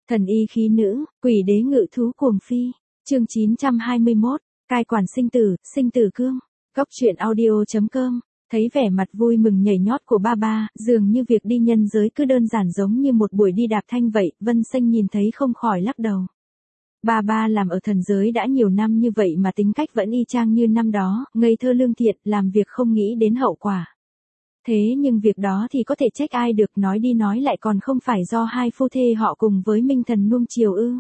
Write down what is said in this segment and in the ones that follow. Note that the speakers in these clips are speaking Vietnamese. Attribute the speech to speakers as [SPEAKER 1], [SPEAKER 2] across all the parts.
[SPEAKER 1] Thần y khí nữ, quỷ đế ngự thú cuồng phi. Chương 921, cai quản sinh tử cương. Góc truyện audio.com. Thấy vẻ mặt vui mừng nhảy nhót của ba, dường như việc đi nhân giới cứ đơn giản giống như một buổi đi đạp thanh vậy, Vân Xanh nhìn thấy không khỏi lắc đầu. Ba làm ở thần giới đã nhiều năm như vậy mà tính cách vẫn y chang như năm đó, ngây thơ lương thiện, làm việc không nghĩ đến hậu quả. Thế nhưng việc đó thì có thể trách ai được, nói đi nói lại còn không phải do hai phu thê họ cùng với Minh Thần nuông chiều ư.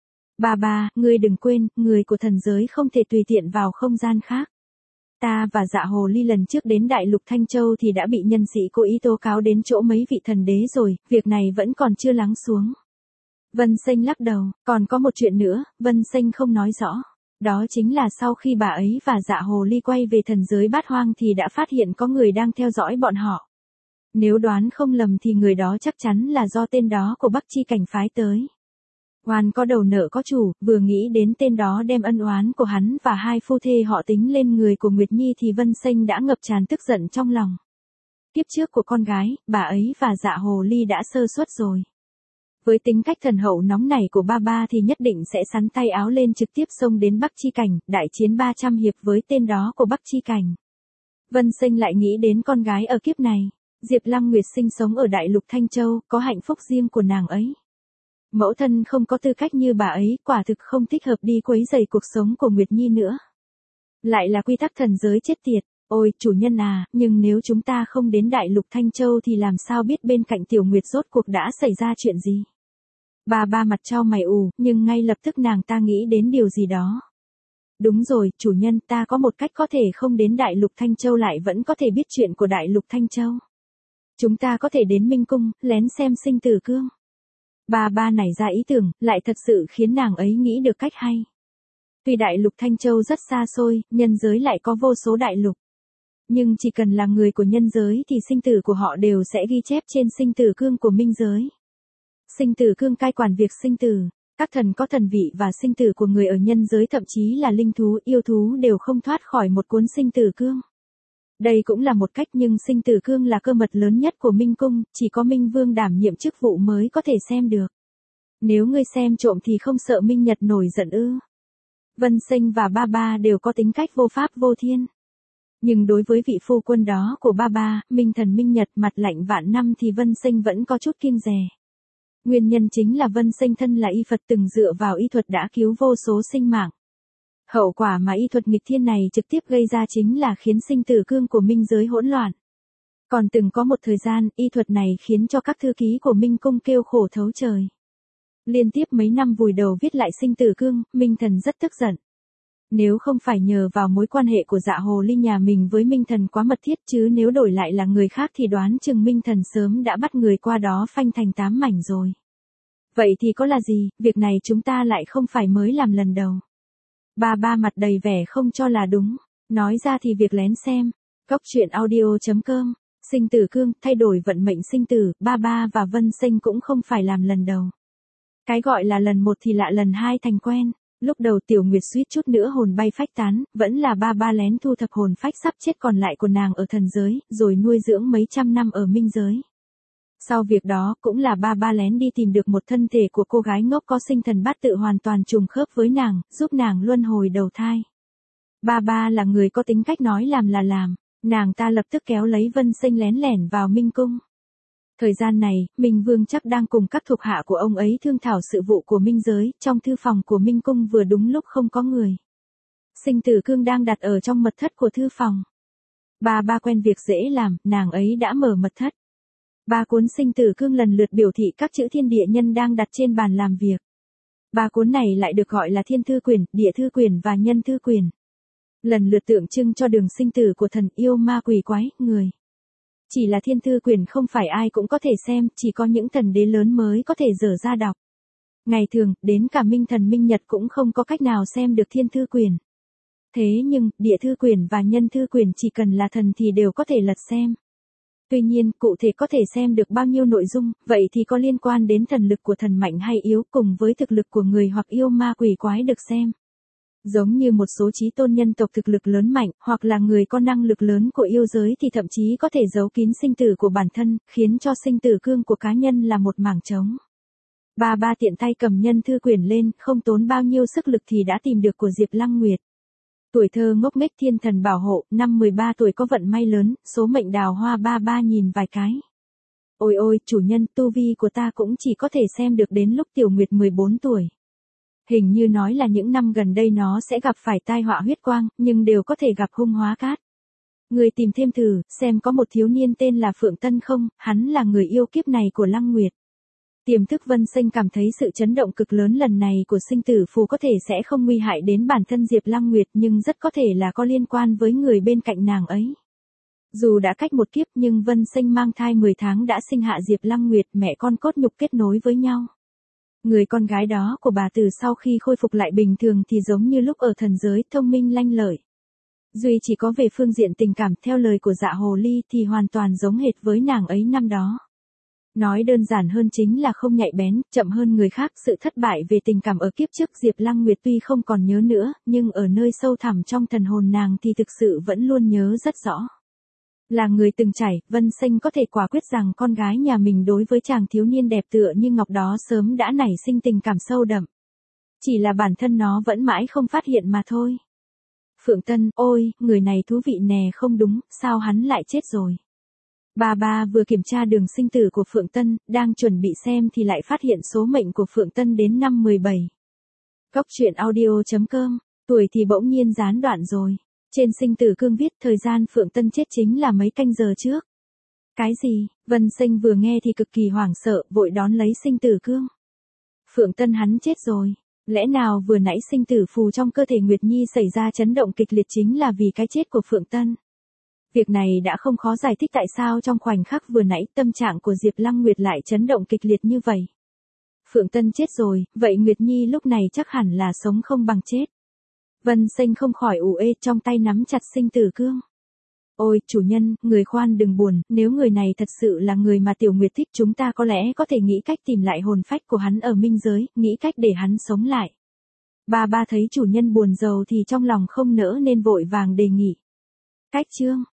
[SPEAKER 1] Ba, ngươi đừng quên, người của thần giới không thể tùy tiện vào không gian khác. Ta và Dạ Hồ Ly lần trước đến Đại Lục Thanh Châu thì đã bị nhân sĩ cố ý tố cáo đến chỗ mấy vị thần đế rồi, việc này vẫn còn chưa lắng xuống. Vân Xanh lắc đầu, còn có một chuyện nữa, Vân Xanh không nói rõ. Đó chính là sau khi bà ấy và Dạ Hồ Ly quay về thần giới Bát Hoang thì đã phát hiện có người đang theo dõi bọn họ. Nếu đoán không lầm thì người đó chắc chắn là do tên đó của Bắc Chi Cảnh phái tới. Oan có đầu nợ có chủ, vừa nghĩ đến tên đó đem ân oán của hắn và hai phu thê họ tính lên người của Nguyệt Nhi thì Vân Xanh đã ngập tràn tức giận trong lòng. Kiếp trước của con gái, bà ấy và Dạ Hồ Ly đã sơ suất rồi. Với tính cách thần hậu nóng nảy của ba thì nhất định sẽ sắn tay áo lên trực tiếp xông đến Bắc Chi Cảnh, đại chiến 300 hiệp với tên đó của Bắc Chi Cảnh. Vân Xanh lại nghĩ đến con gái ở kiếp này. Diệp Lăng Nguyệt sinh sống ở Đại Lục Thanh Châu, có hạnh phúc riêng của nàng ấy. Mẫu thân không có tư cách như bà ấy, quả thực không thích hợp đi quấy rầy cuộc sống của Nguyệt Nhi nữa. Lại là quy tắc thần giới chết tiệt. Ôi, chủ nhân à, nhưng nếu chúng ta không đến Đại Lục Thanh Châu thì làm sao biết bên cạnh Tiểu Nguyệt rốt cuộc đã xảy ra chuyện gì? Ba mặt trao mày ù, nhưng ngay lập tức nàng ta nghĩ đến điều gì đó. Đúng rồi, chủ nhân, ta có một cách có thể không đến Đại Lục Thanh Châu lại vẫn có thể biết chuyện của Đại Lục Thanh Châu. Chúng ta có thể đến Minh Cung, lén xem sinh tử cương. Ba nảy ra ý tưởng, lại thật sự khiến nàng ấy nghĩ được cách hay. Tuy Đại Lục Thanh Châu rất xa xôi, nhân giới lại có vô số đại lục. Nhưng chỉ cần là người của nhân giới thì sinh tử của họ đều sẽ ghi chép trên sinh tử cương của minh giới. Sinh tử cương cai quản việc sinh tử, các thần có thần vị và sinh tử của người ở nhân giới, thậm chí là linh thú, yêu thú đều không thoát khỏi một cuốn sinh tử cương. Đây cũng là một cách, nhưng sinh tử cương là cơ mật lớn nhất của Minh Cung, chỉ có Minh Vương đảm nhiệm chức vụ mới có thể xem được. Nếu ngươi xem trộm thì không sợ Minh Nhật nổi giận ư? Vân Xanh và ba đều có tính cách vô pháp vô thiên. Nhưng đối với vị phu quân đó của ba, Minh Thần Minh Nhật mặt lạnh vạn năm thì Vân Xanh vẫn có chút kiêng dè. Nguyên nhân chính là Vân Xanh thân là y Phật từng dựa vào y thuật đã cứu vô số sinh mạng. Hậu quả mà y thuật nghịch thiên này trực tiếp gây ra chính là khiến sinh tử cương của minh giới hỗn loạn. Còn từng có một thời gian, y thuật này khiến cho các thư ký của Minh Cung kêu khổ thấu trời. Liên tiếp mấy năm vùi đầu viết lại sinh tử cương, Minh Thần rất tức giận. Nếu không phải nhờ vào mối quan hệ của Dạ Hồ Ly nhà mình với Minh Thần quá mật thiết, chứ nếu đổi lại là người khác thì đoán chừng Minh Thần sớm đã bắt người qua đó phanh thành 8 mảnh rồi. Vậy thì có là gì, việc này chúng ta lại không phải mới làm lần đầu. Ba mặt đầy vẻ không cho là đúng, nói ra thì việc lén xem. Góc truyện audio.com. Sinh tử cương, thay đổi vận mệnh sinh tử, ba và Vân Xanh cũng không phải làm lần đầu. Cái gọi là lần một thì lạ lần hai thành quen. Lúc đầu Tiểu Nguyệt suýt chút nữa hồn bay phách tán, vẫn là ba lén thu thập hồn phách sắp chết còn lại của nàng ở thần giới, rồi nuôi dưỡng mấy trăm năm ở minh giới. Sau việc đó, cũng là ba lén đi tìm được một thân thể của cô gái ngốc có sinh thần bát tự hoàn toàn trùng khớp với nàng, giúp nàng luân hồi đầu thai. Ba là người có tính cách nói làm là làm, nàng ta lập tức kéo lấy Vân Xanh lén lẻn vào Minh Cung. Thời gian này, Minh Vương chắc đang cùng các thuộc hạ của ông ấy thương thảo sự vụ của minh giới, trong thư phòng của Minh Cung vừa đúng lúc không có người. Sinh tử cương đang đặt ở trong mật thất của thư phòng. Ba quen việc dễ làm, nàng ấy đã mở mật thất. Ba cuốn sinh tử cương lần lượt biểu thị các chữ thiên địa nhân đang đặt trên bàn làm việc. Ba cuốn này lại được gọi là thiên thư quyển, địa thư quyển và nhân thư quyển. Lần lượt tượng trưng cho đường sinh tử của thần yêu ma quỷ quái, người. Chỉ là thiên thư quyển không phải ai cũng có thể xem, chỉ có những thần đế lớn mới có thể dở ra đọc. Ngày thường, đến cả Minh Thần Minh Nhật cũng không có cách nào xem được thiên thư quyển. Thế nhưng, địa thư quyển và nhân thư quyển chỉ cần là thần thì đều có thể lật xem. Tuy nhiên, cụ thể có thể xem được bao nhiêu nội dung, vậy thì có liên quan đến thần lực của thần mạnh hay yếu cùng với thực lực của người hoặc yêu ma quỷ quái được xem. Giống như một số chí tôn nhân tộc thực lực lớn mạnh, hoặc là người có năng lực lớn của yêu giới thì thậm chí có thể giấu kín sinh tử của bản thân, khiến cho sinh tử cương của cá nhân là một mảng trống. Ba tiện tay cầm nhân thư quyển lên, không tốn bao nhiêu sức lực thì đã tìm được của Diệp Lăng Nguyệt. Tuổi thơ ngốc nghếch thiên thần bảo hộ, năm 13 tuổi có vận may lớn, số mệnh đào hoa ba nhìn vài cái. Ôi ôi, chủ nhân, tu vi của ta cũng chỉ có thể xem được đến lúc Tiểu Nguyệt 14 tuổi. Hình như nói là những năm gần đây nó sẽ gặp phải tai họa huyết quang, nhưng đều có thể gặp hung hóa cát. Người tìm thêm thử, xem có một thiếu niên tên là Phượng Tân không, hắn là người yêu kiếp này của Lăng Nguyệt. Tiềm thức Vân Sinh cảm thấy sự chấn động cực lớn lần này của sinh tử phù có thể sẽ không nguy hại đến bản thân Diệp Lăng Nguyệt nhưng rất có thể là có liên quan với người bên cạnh nàng ấy. Dù đã cách một kiếp nhưng Vân Sinh mang thai 10 tháng đã sinh hạ Diệp Lăng Nguyệt, mẹ con cốt nhục kết nối với nhau. Người con gái đó của bà từ sau khi khôi phục lại bình thường thì giống như lúc ở thần giới, thông minh lanh lợi. Duy chỉ có về phương diện tình cảm, theo lời của Dạ Hồ Ly thì hoàn toàn giống hệt với nàng ấy năm đó. Nói đơn giản hơn chính là không nhạy bén, chậm hơn người khác. Sự thất bại về tình cảm ở kiếp trước Diệp Lăng Nguyệt tuy không còn nhớ nữa, nhưng ở nơi sâu thẳm trong thần hồn nàng thì thực sự vẫn luôn nhớ rất rõ. Là người từng trải, Vân Sinh có thể quả quyết rằng con gái nhà mình đối với chàng thiếu niên đẹp tựa như ngọc đó sớm đã nảy sinh tình cảm sâu đậm. Chỉ là bản thân nó vẫn mãi không phát hiện mà thôi. Phượng Tân, ôi, người này thú vị nè, không đúng, sao hắn lại chết rồi? Ba vừa kiểm tra đường sinh tử của Phượng Tân, đang chuẩn bị xem thì lại phát hiện số mệnh của Phượng Tân đến năm 17. Góc truyện audio.com, tuổi thì bỗng nhiên gián đoạn rồi. Trên sinh tử cương viết thời gian Phượng Tân chết chính là mấy canh giờ trước. Cái gì? Vân Sinh vừa nghe thì cực kỳ hoảng sợ, vội đón lấy sinh tử cương. Phượng Tân hắn chết rồi. Lẽ nào vừa nãy sinh tử phù trong cơ thể Nguyệt Nhi xảy ra chấn động kịch liệt chính là vì cái chết của Phượng Tân? Việc này đã không khó giải thích tại sao trong khoảnh khắc vừa nãy tâm trạng của Diệp Lăng Nguyệt lại chấn động kịch liệt như vậy. Phượng Tân chết rồi, vậy Nguyệt Nhi lúc này chắc hẳn là sống không bằng chết. Vân Sinh không khỏi ù ê, trong tay nắm chặt sinh tử cương. Ôi, chủ nhân, người khoan đừng buồn, nếu người này thật sự là người mà Tiểu Nguyệt thích chúng ta có lẽ có thể nghĩ cách tìm lại hồn phách của hắn ở minh giới, nghĩ cách để hắn sống lại. Ba thấy chủ nhân buồn rầu thì trong lòng không nỡ nên vội vàng đề nghị. Cách chương.